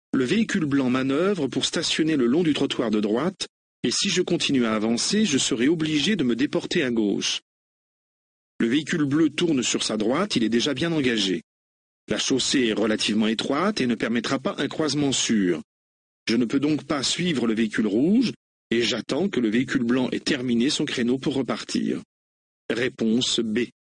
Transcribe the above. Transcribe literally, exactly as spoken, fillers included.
Le véhicule blanc manœuvre pour stationner le long du trottoir de droite, et si je continue à avancer, je serai obligé de me déporter à gauche. Le véhicule bleu tourne sur sa droite, il est déjà bien engagé. La chaussée est relativement étroite et ne permettra pas un croisement sûr. Je ne peux donc pas suivre le véhicule rouge, et j'attends que le véhicule blanc ait terminé son créneau pour repartir. Réponse B.